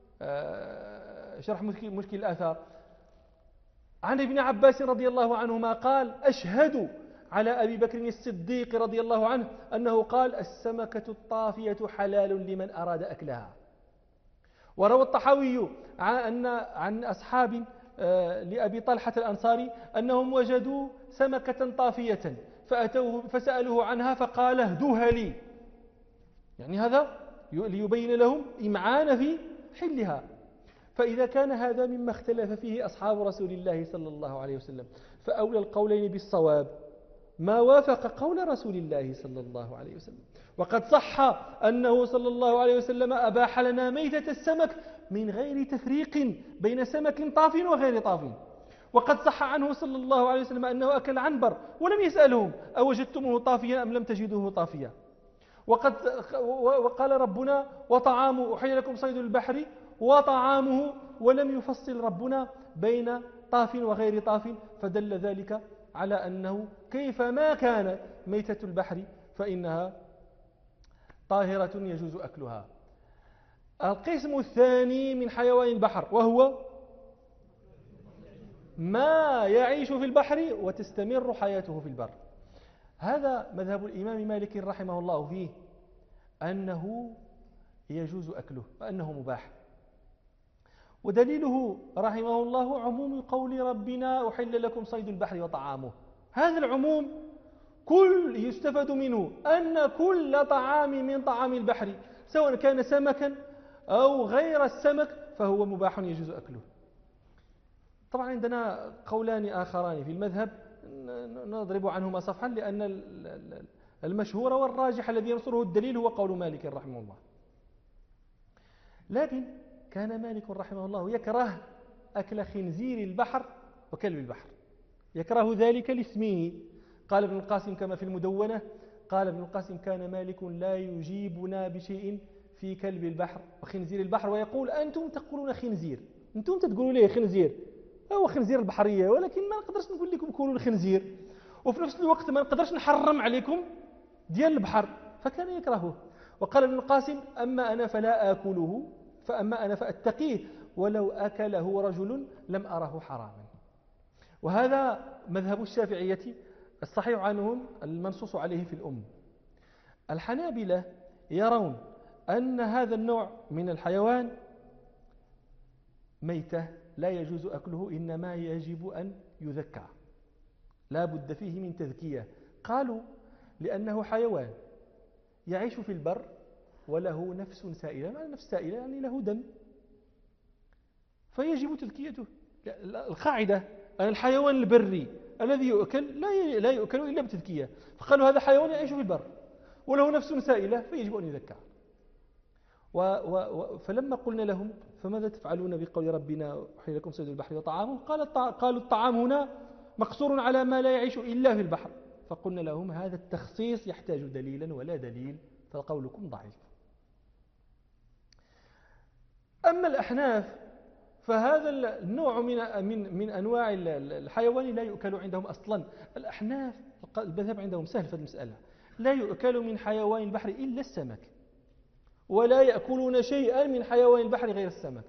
شرح مشكل الآثار عن ابن عباس رضي الله عنهما قال أشهد على أبي بكر الصديق رضي الله عنه أنه قال السمكة الطافية حلال لمن أراد أكلها. وروى الطحاوي عن أصحاب لأبي طلحة الأنصاري أنهم وجدوا سمكة طافية فأتوه فسألوه عنها فقال اهدوها لي، يعني هذا ليبين لهم إمعان في حلها. فإذا كان هذا مما اختلف فيه أصحاب رسول الله صلى الله عليه وسلم فأولى القولين بالصواب ما وافق قول رسول الله صلى الله عليه وسلم. وقد صح أنه صلى الله عليه وسلم أباح لنا ميتة السمك من غير تفريق بين سمك طاف وغير طاف. وقد صح عنه صلى الله عليه وسلم أنه أكل عنبر ولم يسألهم أوجدتموه طافيا أم لم تجدوه طافيا. وقال ربنا وطعامه أحل لكم صيد البحر وطعامه، ولم يفصل ربنا بين طاف وغير طاف، فدل ذلك على أنه كيفما كان ميتة البحر فإنها طاهرة يجوز أكلها. القسم الثاني من حيوان البحر وهو ما يعيش في البحر وتستمر حياته في البر. هذا مذهب الإمام مالك رحمه الله فيه أنه يجوز أكله وأنه مباح، ودليله رحمه الله عموم قول ربنا أحل لكم صيد البحر وطعامه. هذا العموم يستفاد منه أن كل طعام من طعام البحر سواء كان سمكا أو غير السمك فهو مباح يجوز أكله. طبعا عندنا قولان آخران في المذهب نضرب عنهما صفحا، لأن المشهور والراجح الذي ينصره الدليل هو قول مالك رحمه الله. لكن كان مالك رحمه الله يكره أكل خنزير البحر وكلب البحر، يكره ذلك لاسمه. قال ابن القاسم كما في المدونة، قال ابن القاسم كان مالك لا يجيبنا بشيء في كلب البحر وخنزير البحر، ويقول أنتم تقولون خنزير، أنتم تقولون ليه خنزير، هو خنزير البحرية، ولكن ما نقدرش نقول لكم كلوا الخنزير، وفي نفس الوقت ما نقدرش نحرم عليكم ديال البحر، فكان يكرهه. وقال ابن القاسم أما أنا فلا آكله، فأما أنا فأتقيه، ولو أكله رجل لم أره حراما. وهذا مذهب الشافعية الصحيح عنهم المنصوص عليه في الأم. الحنابلة يرون أن هذا النوع من الحيوان ميتة لا يجوز أكله، إنما يجب أن يذكى، لا بد فيه من تذكية. قالوا لأنه حيوان يعيش في البر وله نفس سائلة، معنى نفس سائلة يعني له دم، فيجب تذكيته. القاعدة أن الحيوان البري الذي يؤكل لا يؤكل إلا بتذكية، فقالوا هذا حيوان يعيش في البر وله نفس سائلة فيجب أن يذكى. فلما قلنا لهم فماذا تفعلون بقول ربنا أحل لكم صيد البحر وطعامه، قالوا الطعام هنا مقصور على ما لا يعيش إلا في البحر، فقلنا لهم هذا التخصيص يحتاج دليلا ولا دليل، فقولكم ضعيف. أما الأحناف فهذا النوع من أنواع الحيوان لا يؤكل عندهم أصلا. الأحناف المذهب عندهم سهل في المسألة، لا يؤكل من حيوان البحر إلا السمك، ولا يأكلون شيئا من حيوان البحر غير السمك.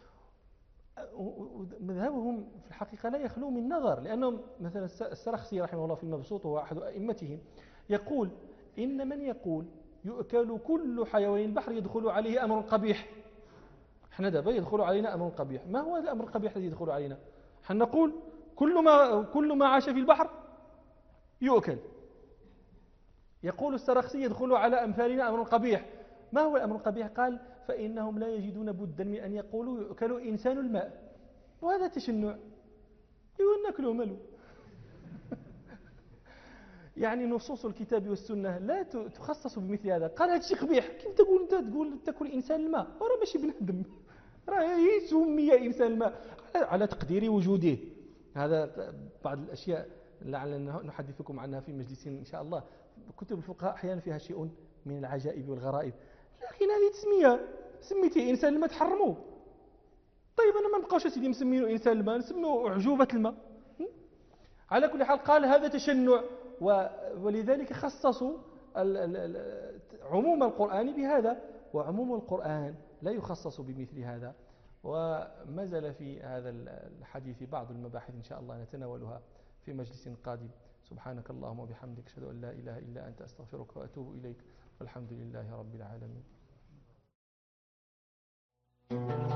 مذهبهم في الحقيقة لا يخلو من نظر، لأنهم مثلا السرخسي رحمه الله في المبسوط وهو أحد أئمتهم يقول إن من يقول يؤكل كل حيوان البحر يدخل عليه أمر قبيح. احنا دابا يدخل علينا أمر قبيح، ما هو الأمر القبيح الذي يدخل علينا؟ احنا نقول كل ما عاش في البحر يؤكل. يقول السرخسي يدخل على أمثالنا أمر قبيح، ما هو الأمر القبيح؟ قال فإنهم لا يجدون بدا من أن يقولوا يؤكل إنسان الماء، وهذا تشنع، يقول نأكله ملو. يعني نصوص الكتاب والسنة لا تخصص بمثل هذا. قال هذا شيء قبيح، كيف تقول تأكل إنسان الماء؟ وراه ماشي بنادم، راه يسمي إنسان الماء على تقدير وجوده. هذا بعض الأشياء لعلنا نحدثكم عنها في مجلس إن شاء الله. كتب الفقهاء أحيانا فيها شيء من العجائب والغرائب، لكن هذه تسمية، سميتيه إنسان الماء تحرموه. طيب أنا ما نبقاوش سيدي مسمينه إنسان الماء، نسميه أعجوبة الماء. على كل حال قال هذا تشنع، ولذلك خصصوا عموم القرآن بهذا، وعموم القرآن لا يخصص بمثل هذا. وما زال في هذا الحديث بعض المباحث إن شاء الله نتناولها في مجلس قادم. سبحانك اللهم وبحمدك أشهد أن لا إله إلا أنت أستغفرك وأتوب إليك، والحمد لله رب العالمين.